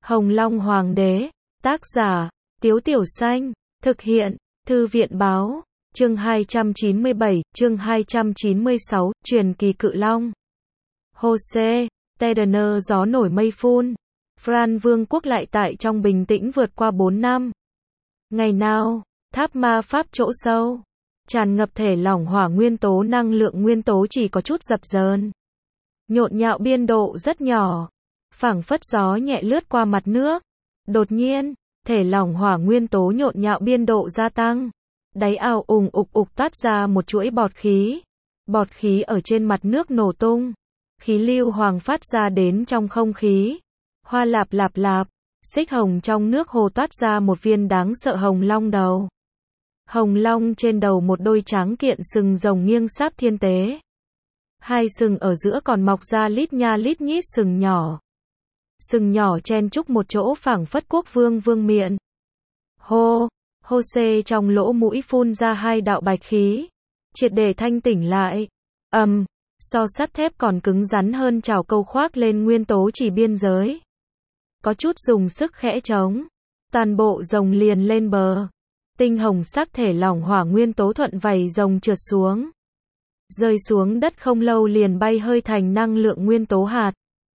Hồng Long Hoàng đế, tác giả, Tiếu Tiểu Xanh, thực hiện, Thư viện báo, chương 297, chương 296, truyền kỳ cự long. Jose, Tedener gió nổi mây phun. Fran Vương quốc lại tại trong bình tĩnh vượt qua 4 năm. Ngày nào, tháp ma pháp chỗ sâu, tràn ngập thể lỏng hỏa nguyên tố năng lượng nguyên tố chỉ có chút dập dờn. Nhộn nhạo biên độ rất nhỏ, phảng phất gió nhẹ lướt qua mặt nước. Đột nhiên, thể lỏng hỏa nguyên tố nhộn nhạo biên độ gia tăng. Đáy ao ùng ục ục toát ra một chuỗi bọt khí. Bọt khí ở trên mặt nước nổ tung. Khí lưu hoàng phát ra đến trong không khí. Hoa lạp lạp lạp, xích hồng trong nước hồ toát ra một viên đáng sợ hồng long đầu. Hồng long trên đầu một đôi tráng kiện sừng rồng nghiêng sáp thiên tế. Hai sừng ở giữa còn mọc ra lít nha lít nhít sừng nhỏ. Sừng nhỏ chen chúc một chỗ phảng phất quốc vương vương miện. Hô, Jose trong lỗ mũi phun ra hai đạo bạch khí. Triệt để thanh tỉnh lại. So sắt thép còn cứng rắn hơn chảo câu khoác lên nguyên tố chỉ biên giới. Có chút dùng sức khẽ trống. Toàn bộ rồng liền lên bờ. Tinh hồng sắc thể lỏng hỏa nguyên tố thuận vảy rồng trượt xuống. Rơi xuống đất không lâu liền bay hơi thành năng lượng nguyên tố hạt.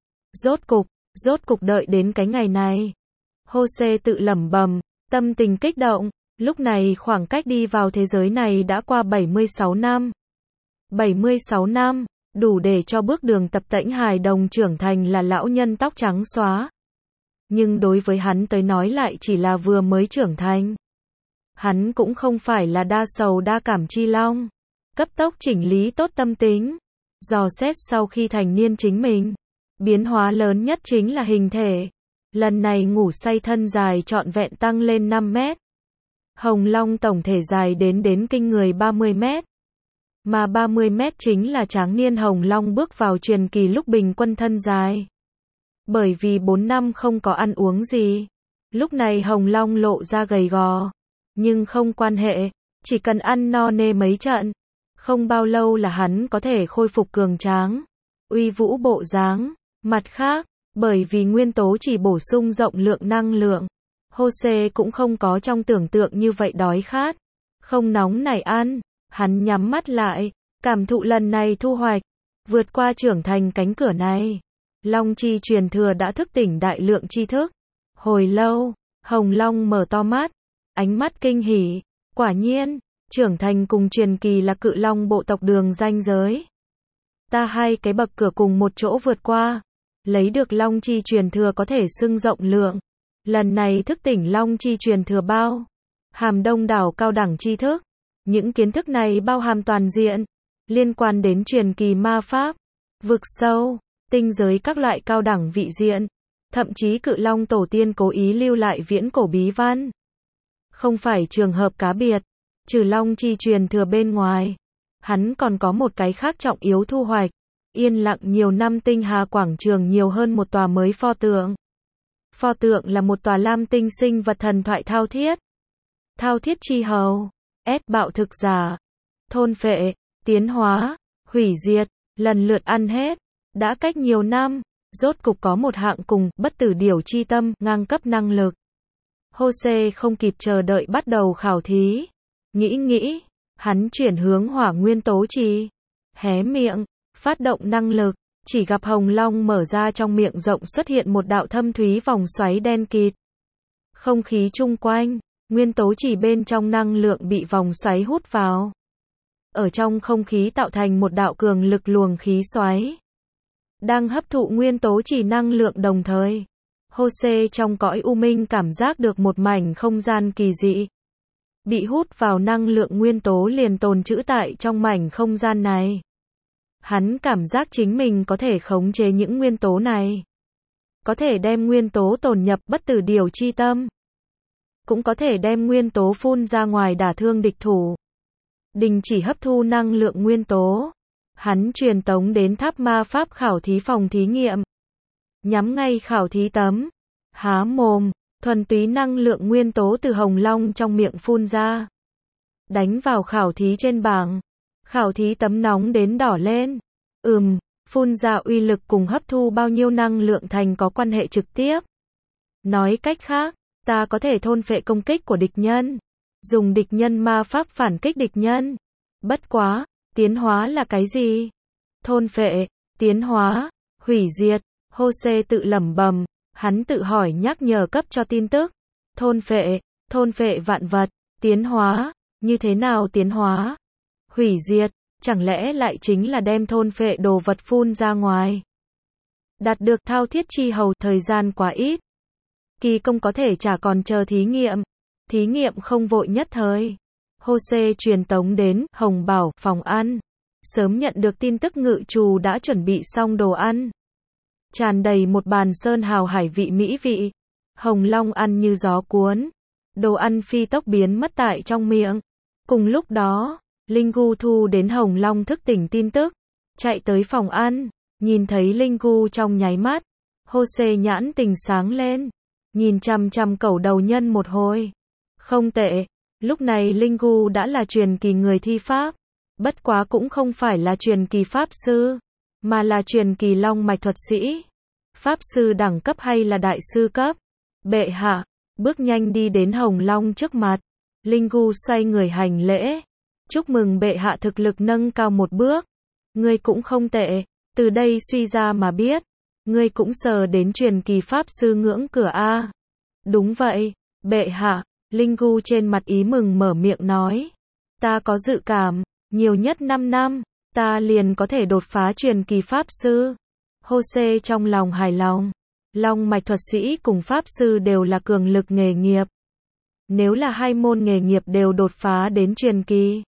Rốt cục đợi đến cái ngày này. Jose tự lẩm bẩm, tâm tình kích động. Lúc này khoảng cách đi vào thế giới này đã qua 76 năm. 76 năm, đủ để cho bước đường tập tễnh hài đồng trưởng thành là lão nhân tóc trắng xóa. Nhưng đối với hắn tới nói lại chỉ là vừa mới trưởng thành. Hắn cũng không phải là đa sầu đa cảm chi long. Cấp tốc chỉnh lý tốt tâm tính. Dò xét sau khi thành niên chính mình. Biến hóa lớn nhất chính là hình thể. Lần này ngủ say thân dài trọn vẹn tăng lên 5 mét. Hồng Long tổng thể dài đến kinh người 30 mét. Mà 30 mét chính là tráng niên Hồng Long bước vào truyền kỳ lúc bình quân thân dài. Bởi vì 4 năm không có ăn uống gì. Lúc này Hồng Long lộ ra gầy gò. Nhưng không quan hệ, chỉ cần ăn no nê mấy trận. Không bao lâu là hắn có thể khôi phục cường tráng. Uy vũ bộ dáng. Mặt khác, bởi vì nguyên tố chỉ bổ sung rộng lượng năng lượng. Jose cũng không có trong tưởng tượng như vậy đói khát. Không nóng nảy ăn. Hắn nhắm mắt lại, cảm thụ lần này thu hoạch, vượt qua trưởng thành cánh cửa này. Long chi truyền thừa đã thức tỉnh đại lượng tri thức. Hồi lâu, Hồng Long mở to mắt, ánh mắt kinh hỉ. Quả nhiên, trưởng thành cùng truyền kỳ là cự long bộ tộc đường ranh giới. Ta hai cái bậc cửa cùng một chỗ vượt qua, lấy được long chi truyền thừa có thể xưng rộng lượng. Lần này thức tỉnh long chi truyền thừa bao hàm đông đảo cao đẳng tri thức. Những kiến thức này bao hàm toàn diện, liên quan đến truyền kỳ ma pháp, vực sâu, tinh giới các loại cao đẳng vị diện, thậm chí cự long tổ tiên cố ý lưu lại viễn cổ bí văn. Không phải trường hợp cá biệt, trừ long chi truyền thừa bên ngoài, hắn còn có một cái khác trọng yếu thu hoạch, yên lặng nhiều năm tinh hà quảng trường nhiều hơn một tòa mới pho tượng. Pho tượng là một tòa lam tinh sinh vật thần thoại thao thiết. Thao thiết chi hầu. Bạo thực giả, thôn phệ, tiến hóa, hủy diệt, lần lượt ăn hết. Đã cách nhiều năm, rốt cục có một hạng cùng, bất tử điểu chi tâm, ngang cấp năng lực. Jose không kịp chờ đợi bắt đầu khảo thí. Nghĩ, hắn chuyển hướng hỏa nguyên tố trì. Hé miệng, phát động năng lực, chỉ gặp Hồng Long mở ra trong miệng rộng xuất hiện một đạo thâm thúy vòng xoáy đen kịt. Không khí chung quanh. Nguyên tố chỉ bên trong năng lượng bị vòng xoáy hút vào. Ở trong không khí tạo thành một đạo cường lực luồng khí xoáy. Đang hấp thụ nguyên tố chỉ năng lượng đồng thời. Jose trong cõi u minh cảm giác được một mảnh không gian kỳ dị. Bị hút vào năng lượng nguyên tố liền tồn trữ tại trong mảnh không gian này. Hắn cảm giác chính mình có thể khống chế những nguyên tố này. Có thể đem nguyên tố tồn nhập bất tử điểu chi tâm. Cũng có thể đem nguyên tố phun ra ngoài đả thương địch thủ. Đình chỉ hấp thu năng lượng nguyên tố. Hắn truyền tống đến tháp ma pháp khảo thí phòng thí nghiệm. Nhắm ngay khảo thí tấm. Há mồm, thuần túy năng lượng nguyên tố từ Hồng Long trong miệng phun ra. Đánh vào khảo thí trên bảng. Khảo thí tấm nóng đến đỏ lên. Phun ra uy lực cùng hấp thu bao nhiêu năng lượng thành có quan hệ trực tiếp. Nói cách khác, ta có thể thôn phệ công kích của địch nhân, dùng địch nhân ma pháp phản kích địch nhân. Bất quá, tiến hóa là cái gì? Thôn phệ, tiến hóa, hủy diệt. Jose tự lẩm bẩm, hắn tự hỏi nhắc nhở cấp cho tin tức. Thôn phệ vạn vật, tiến hóa, như thế nào tiến hóa? Hủy diệt, chẳng lẽ lại chính là đem thôn phệ đồ vật phun ra ngoài? Đạt được thao thiết chi hầu, thời gian quá ít. Kỳ công có thể chả còn chờ thí nghiệm không vội nhất thời. Jose truyền tống đến Hồng Bảo phòng ăn, sớm nhận được tin tức ngự trù đã chuẩn bị xong đồ ăn, tràn đầy một bàn sơn hào hải vị mỹ vị. Hồng Long ăn như gió cuốn, đồ ăn phi tốc biến mất tại trong miệng. Cùng lúc đó, Linh Gu thu đến Hồng Long thức tỉnh tin tức, chạy tới phòng ăn, nhìn thấy Linh Gu trong nháy mắt, Jose nhãn tình sáng lên, nhìn chằm chằm cẩu đầu nhân một hồi. Không tệ, lúc này Linh Gu đã là truyền kỳ người thi pháp, bất quá cũng không phải là truyền kỳ pháp sư, mà là truyền kỳ long mạch thuật sĩ. Pháp sư đẳng cấp hay là đại sư cấp? Bệ hạ, bước nhanh đi đến Hồng Long trước mặt. Linh Gu xoay người hành lễ. Chúc mừng bệ hạ thực lực nâng cao một bước. Ngươi cũng không tệ, từ đây suy ra mà biết, ngươi cũng sờ đến truyền kỳ pháp sư ngưỡng cửa a. Đúng vậy, bệ hạ. Linh Gu trên mặt ý mừng mở miệng nói. Ta có dự cảm, nhiều nhất 5 năm, ta liền có thể đột phá truyền kỳ pháp sư. Jose trong lòng hài lòng. Long mạch thuật sĩ cùng pháp sư đều là cường lực nghề nghiệp. Nếu là hai môn nghề nghiệp đều đột phá đến truyền kỳ,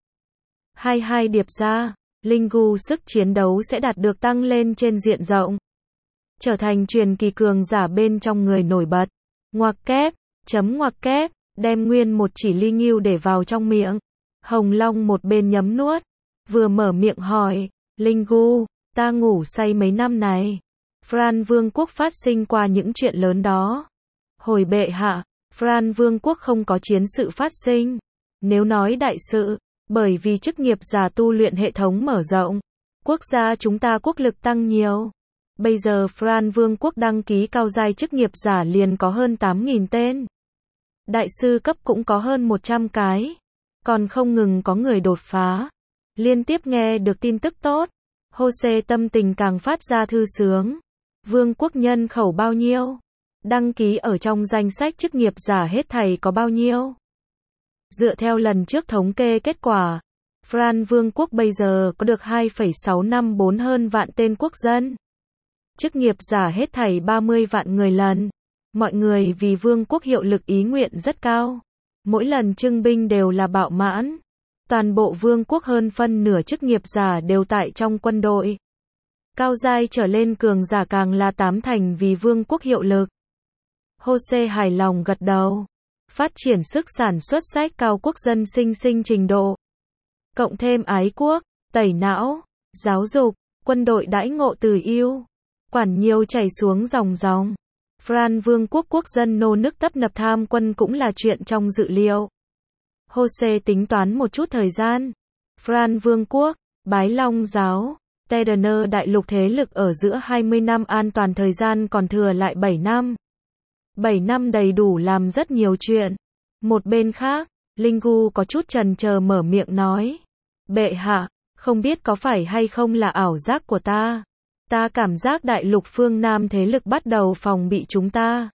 hai điệp ra, Linh Gu sức chiến đấu sẽ đạt được tăng lên trên diện rộng, trở thành truyền kỳ cường giả bên trong người nổi bật. Ngoặc kép, đem nguyên một chỉ ly ngưu để vào trong miệng. Hồng Long một bên nhấm nuốt, vừa mở miệng hỏi, Linh Gu, ta ngủ say mấy năm này, Fran Vương quốc phát sinh qua những chuyện lớn đó. Hồi bệ hạ, Fran Vương quốc không có chiến sự phát sinh. Nếu nói đại sự, bởi vì chức nghiệp giả tu luyện hệ thống mở rộng, quốc gia chúng ta quốc lực tăng nhiều. Bây giờ Fran Vương quốc đăng ký cao giai chức nghiệp giả liền có hơn 8.000 tên. Đại sư cấp cũng có hơn 100 cái. Còn không ngừng có người đột phá. Liên tiếp nghe được tin tức tốt, Jose tâm tình càng phát ra thư sướng. Vương quốc nhân khẩu bao nhiêu? Đăng ký ở trong danh sách chức nghiệp giả hết thảy có bao nhiêu? Dựa theo lần trước thống kê kết quả, Fran Vương quốc bây giờ có được 2,654 hơn vạn tên quốc dân. Chức nghiệp giả hết thảy 30 vạn người lần. Mọi người vì vương quốc hiệu lực ý nguyện rất cao. Mỗi lần trưng binh đều là bạo mãn. Toàn bộ vương quốc hơn phân nửa chức nghiệp giả đều tại trong quân đội. Cao giai trở lên cường giả càng là 8 thành vì vương quốc hiệu lực. Jose hài lòng gật đầu. Phát triển sức sản xuất sách cao quốc dân sinh trình độ. Cộng thêm ái quốc, tẩy não, giáo dục, quân đội đãi ngộ từ ưu, quản nhiều chảy xuống dòng. Fran Vương quốc quốc dân nô nức tấp nập tham quân cũng là chuyện trong dự liệu. Jose tính toán một chút thời gian. Fran Vương quốc, Bái Long giáo, Terraner đại lục thế lực ở giữa 20 năm an toàn thời gian còn thừa lại 7 năm. 7 năm đầy đủ làm rất nhiều chuyện. Một bên khác, Linh Gu có chút chần chờ mở miệng nói. Bệ hạ, không biết có phải hay không là ảo giác của ta. Ta cảm giác đại lục phương Nam thế lực bắt đầu phòng bị chúng ta.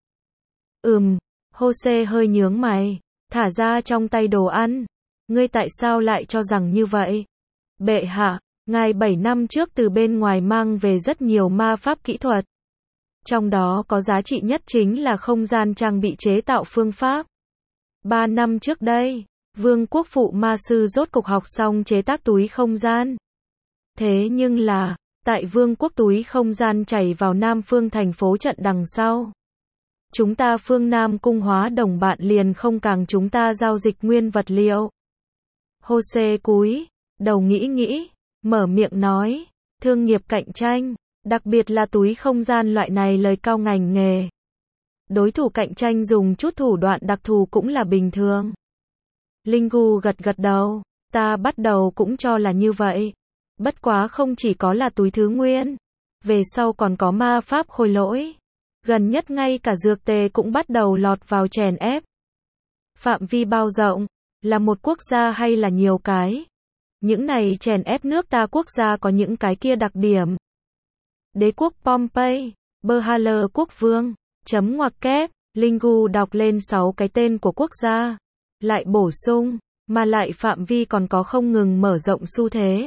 Jose hơi nhướng mày, thả ra trong tay đồ ăn. Ngươi tại sao lại cho rằng như vậy? Bệ hạ, ngài 7 năm trước từ bên ngoài mang về rất nhiều ma pháp kỹ thuật. Trong đó có giá trị nhất chính là không gian trang bị chế tạo phương pháp. 3 năm trước đây, Vương quốc phụ ma sư rốt cục học xong chế tác túi không gian. Thế nhưng là, tại Vương quốc túi không gian chảy vào Nam phương thành phố trận đằng sau. Chúng ta phương Nam cung hóa đồng bạn liền không càng chúng ta giao dịch nguyên vật liệu. Jose cúi đầu nghĩ, mở miệng nói, thương nghiệp cạnh tranh, đặc biệt là túi không gian loại này lời cao ngành nghề. Đối thủ cạnh tranh dùng chút thủ đoạn đặc thù cũng là bình thường. Linh Gu gật đầu, ta bắt đầu cũng cho là như vậy. Bất quá không chỉ có là túi thứ nguyên, về sau còn có ma pháp khôi lỗi. Gần nhất ngay cả dược tề cũng bắt đầu lọt vào chèn ép. Phạm vi bao rộng, là một quốc gia hay là nhiều cái? Những này chèn ép nước ta quốc gia có những cái kia đặc điểm. Đế quốc Pompey, Berhale quốc vương, chấm ngoặc kép, Lingu đọc lên 6 cái tên của quốc gia. Lại bổ sung, mà lại phạm vi còn có không ngừng mở rộng xu thế.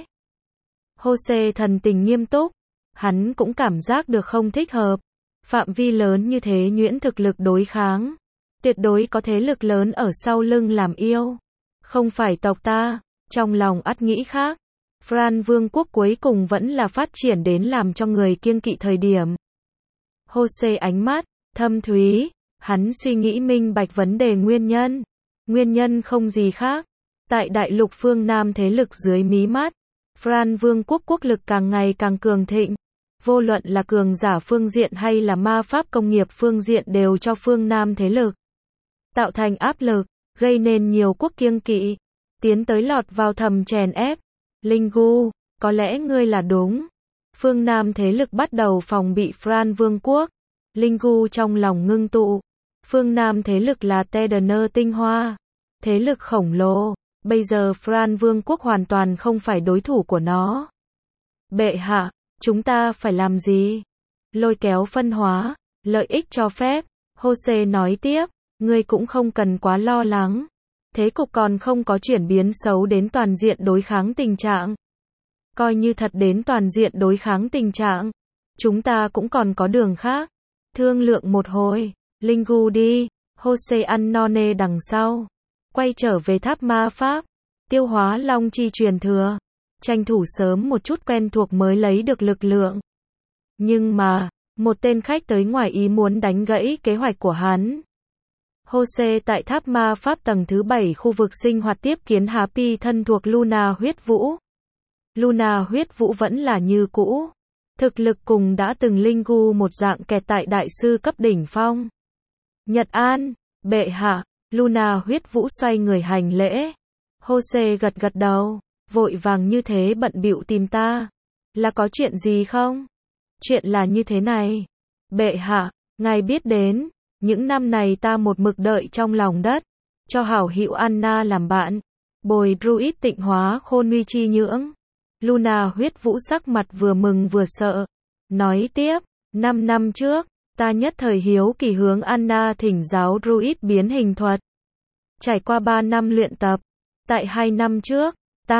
Jose thần tình nghiêm túc, hắn cũng cảm giác được không thích hợp. Phạm vi lớn như thế nhuyễn thực lực đối kháng. Tuyệt đối có thế lực lớn ở sau lưng làm yêu. Không phải tộc ta, trong lòng ắt nghĩ khác. Fran vương quốc cuối cùng vẫn là phát triển đến làm cho người kiêng kỵ thời điểm. Jose ánh mắt, thâm thúy, hắn suy nghĩ minh bạch vấn đề nguyên nhân. Nguyên nhân không gì khác. Tại đại lục phương Nam thế lực dưới mí mắt, Fran vương quốc quốc lực càng ngày càng cường thịnh. Vô luận là cường giả phương diện hay là ma pháp công nghiệp phương diện đều cho phương Nam thế lực tạo thành áp lực, gây nên nhiều quốc kiêng kỵ, tiến tới lọt vào thầm chèn ép. Lingu, có lẽ ngươi là đúng. Phương Nam thế lực bắt đầu phòng bị Fran vương quốc. Lingu trong lòng ngưng tụ. Phương Nam thế lực là Tedener tinh hoa. Thế lực khổng lồ. Bây giờ Fran vương quốc hoàn toàn không phải đối thủ của nó. Bệ hạ, chúng ta phải làm gì? Lôi kéo phân hóa, lợi ích cho phép. Jose nói tiếp, ngươi cũng không cần quá lo lắng. Thế cục còn không có chuyển biến xấu đến toàn diện đối kháng tình trạng. Coi như thật đến toàn diện đối kháng tình trạng, chúng ta cũng còn có đường khác. Thương lượng một hồi, Lingu đi. Jose ăn no nê đằng sau. Quay trở về tháp ma pháp, tiêu hóa long chi truyền thừa. Tranh thủ sớm một chút quen thuộc mới lấy được lực lượng. Nhưng mà, một tên khách tới ngoài ý muốn đánh gãy kế hoạch của hắn. Jose tại tháp ma pháp tầng thứ 7 khu vực sinh hoạt tiếp kiến Happy thân thuộc Luna huyết vũ. Luna huyết vũ vẫn là như cũ. Thực lực cùng đã từng Lingu một dạng kẹt tại đại sư cấp đỉnh phong. Nhật An, bệ hạ, Luna huyết vũ xoay người hành lễ. Jose gật gật đầu, vội vàng như thế bận bịu tìm ta. Là có chuyện gì không? Chuyện là như thế này. Bệ hạ, ngài biết đến, những năm này ta một mực đợi trong lòng đất, cho hảo hữu Anna làm bạn, bồi druid tịnh hóa khôn nguy chi nhưỡng. Luna huyết vũ sắc mặt vừa mừng vừa sợ. Nói tiếp, 5 năm trước, ta nhất thời hiếu kỳ hướng Anna thỉnh giáo druid biến hình thuật. Trải qua 3 năm luyện tập, tại 2 năm trước,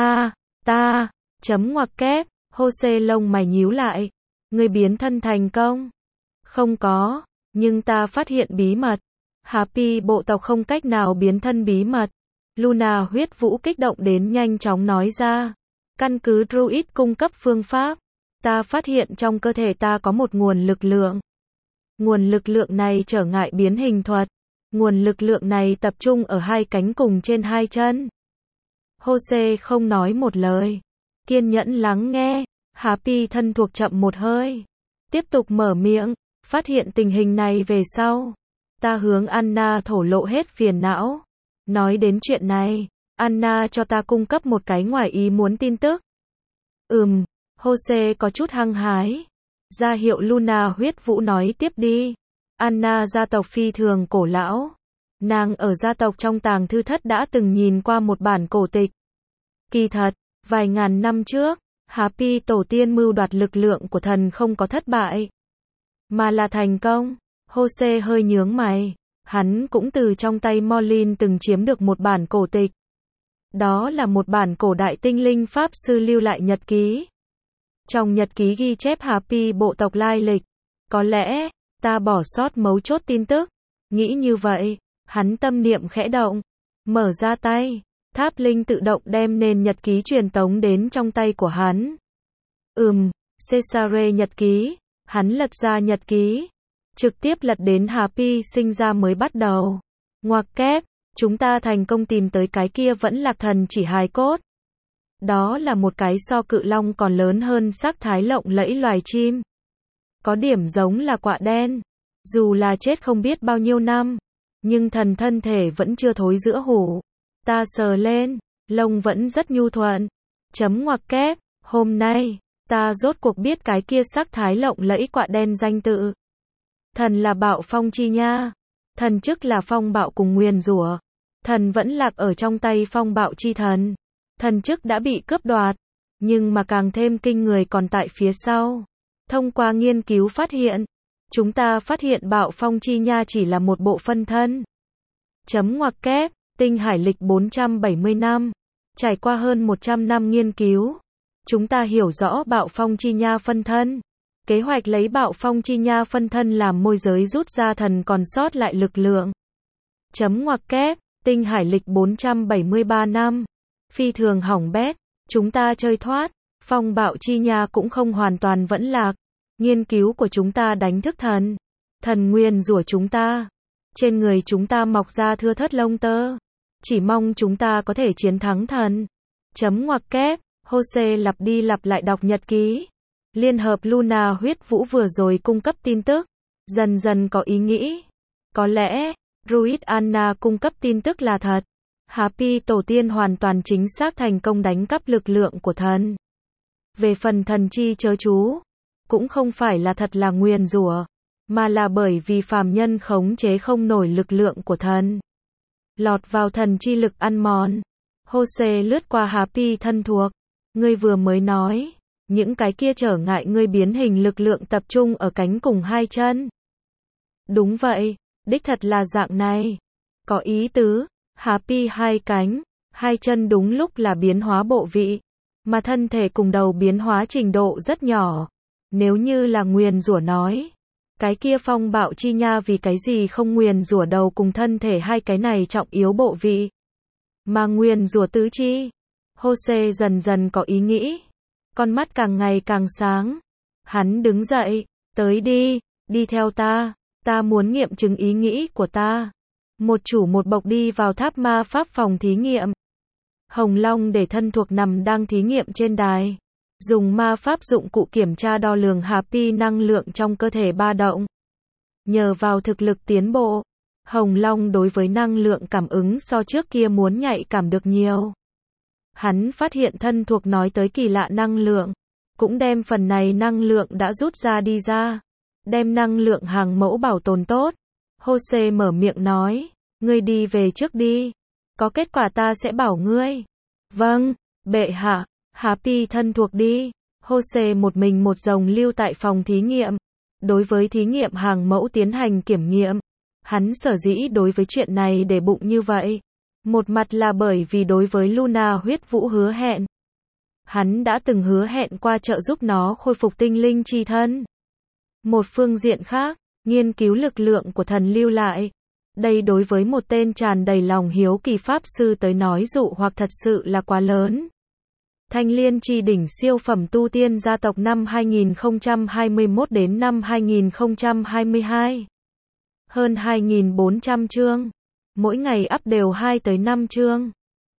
chấm ngoặc kép, Jose lông mày nhíu lại. Người biến thân thành công? Không có, nhưng ta phát hiện bí mật. Happy bộ tộc không cách nào biến thân bí mật. Luna huyết vũ kích động đến nhanh chóng nói ra. Căn cứ druid cung cấp phương pháp, ta phát hiện trong cơ thể ta có một nguồn lực lượng. Nguồn lực lượng này trở ngại biến hình thuật. Nguồn lực lượng này tập trung ở 2 cánh cùng trên 2 chân. Jose không nói một lời, kiên nhẫn lắng nghe. Happy thân thuộc chậm một hơi, tiếp tục mở miệng. Phát hiện tình hình này về sau, ta hướng Anna thổ lộ hết phiền não. Nói đến chuyện này, Anna cho ta cung cấp một cái ngoài ý muốn tin tức. Jose có chút hăng hái. Ra hiệu Luna huyết vũ nói tiếp đi. Anna gia tộc phi thường cổ lão. Nàng ở gia tộc trong tàng thư thất đã từng nhìn qua một bản cổ tịch. Kỳ thật, vài ngàn năm trước, Happy tổ tiên mưu đoạt lực lượng của thần không có thất bại, mà là thành công. Jose hơi nhướng mày. Hắn cũng từ trong tay Molin từng chiếm được một bản cổ tịch. Đó là một bản cổ đại tinh linh pháp sư lưu lại nhật ký. Trong nhật ký ghi chép Happy bộ tộc lai lịch. Có lẽ, ta bỏ sót mấu chốt tin tức. Nghĩ như vậy, hắn tâm niệm khẽ động. Mở ra tay, tháp linh tự động đem nền nhật ký truyền tống đến trong tay của hắn. Cesare nhật ký. Hắn lật ra nhật ký. Trực tiếp lật đến Happy sinh ra mới bắt đầu. Ngoặc kép, chúng ta thành công tìm tới cái kia vẫn lạc thần chỉ hài cốt. Đó là một cái so cự long còn lớn hơn sắc thái lộng lẫy loài chim. Có điểm giống là quạ đen. Dù là chết không biết bao nhiêu năm, nhưng thần thân thể vẫn chưa thối giữa hủ. Ta sờ lên, lông vẫn rất nhu thuận. Chấm ngoặc kép, hôm nay, ta rốt cuộc biết cái kia sắc thái lộng lẫy quạ đen danh tự. Thần là bạo phong chi nha. Thần chức là phong bạo cùng nguyền rủa. Thần vẫn lạc ở trong tay phong bạo chi thần. Thần chức đã bị cướp đoạt. Nhưng mà càng thêm kinh người còn tại phía sau. Thông qua nghiên cứu phát hiện, chúng ta phát hiện bạo phong chi nha chỉ là một bộ phân thân. Chấm ngoặc kép, tinh hải lịch 470 năm. Trải qua hơn 100 năm nghiên cứu, chúng ta hiểu rõ bạo phong chi nha phân thân. Kế hoạch lấy bạo phong chi nha phân thân làm môi giới rút ra thần còn sót lại lực lượng. Chấm ngoặc kép, tinh hải lịch 473 năm. Phi thường hỏng bét, chúng ta chơi thoát, phong bạo chi nha cũng không hoàn toàn vẫn lạc. Nghiên cứu của chúng ta đánh thức thần. Thần nguyền rủa chúng ta. Trên người chúng ta mọc ra thưa thớt lông tơ. Chỉ mong chúng ta có thể chiến thắng thần. Chấm ngoặc kép, Jose lặp đi lặp lại đọc nhật ký. Liên hợp Luna huyết vũ vừa rồi cung cấp tin tức. Dần dần có ý nghĩ. Có lẽ, Ruiz Anna cung cấp tin tức là thật. Happy tổ tiên hoàn toàn chính xác thành công đánh cắp lực lượng của thần. Về phần thần chi chớ chú, cũng không phải là thật là nguyền rủa, mà là bởi vì phàm nhân khống chế không nổi lực lượng của thần. Lọt vào thần chi lực ăn mòn. Jose lướt qua Happy thân thuộc. Ngươi vừa mới nói, những cái kia trở ngại ngươi biến hình lực lượng tập trung ở cánh cùng hai chân. Đúng vậy, đích thật là dạng này. Có ý tứ, Happy hai cánh, hai chân đúng lúc là biến hóa bộ vị, mà thân thể cùng đầu biến hóa trình độ rất nhỏ. Nếu như là nguyền rủa nói, cái kia phong bạo chi nha vì cái gì không nguyền rủa đầu cùng thân thể hai cái này trọng yếu bộ vị, mà nguyền rủa tứ chi. Jose dần dần có ý nghĩ, con mắt càng ngày càng sáng. Hắn đứng dậy, tới đi, đi theo ta, ta muốn nghiệm chứng ý nghĩ của ta. Một chủ một bộc đi vào tháp ma pháp phòng thí nghiệm. Hồng Long để thân thuộc nằm đang thí nghiệm trên đài. Dùng ma pháp dụng cụ kiểm tra đo lường Happy năng lượng trong cơ thể ba động. Nhờ vào thực lực tiến bộ, Hồng Long đối với năng lượng cảm ứng so trước kia muốn nhạy cảm được nhiều. Hắn phát hiện thân thuộc nói tới kỳ lạ năng lượng, cũng đem phần này năng lượng đã rút ra đi ra. Đem năng lượng hàng mẫu bảo tồn tốt. Jose mở miệng nói, ngươi đi về trước đi. Có kết quả ta sẽ bảo ngươi. Vâng, bệ hạ. Happy thân thuộc đi. Jose một mình một rồng lưu tại phòng thí nghiệm. Đối với thí nghiệm hàng mẫu tiến hành kiểm nghiệm. Hắn sở dĩ đối với chuyện này để bụng như vậy. Một mặt là bởi vì đối với Luna huyết vũ hứa hẹn. Hắn đã từng hứa hẹn qua trợ giúp nó khôi phục tinh linh chi thân. Một phương diện khác, nghiên cứu lực lượng của thần lưu lại. Đây đối với một tên tràn đầy lòng hiếu kỳ pháp sư tới nói dụ hoặc thật sự là quá lớn. Thanh Liên chi đỉnh siêu phẩm tu tiên gia tộc năm 2021 đến năm 2022. Hơn 2.400 chương. Mỗi ngày up đều 2 tới 5 chương.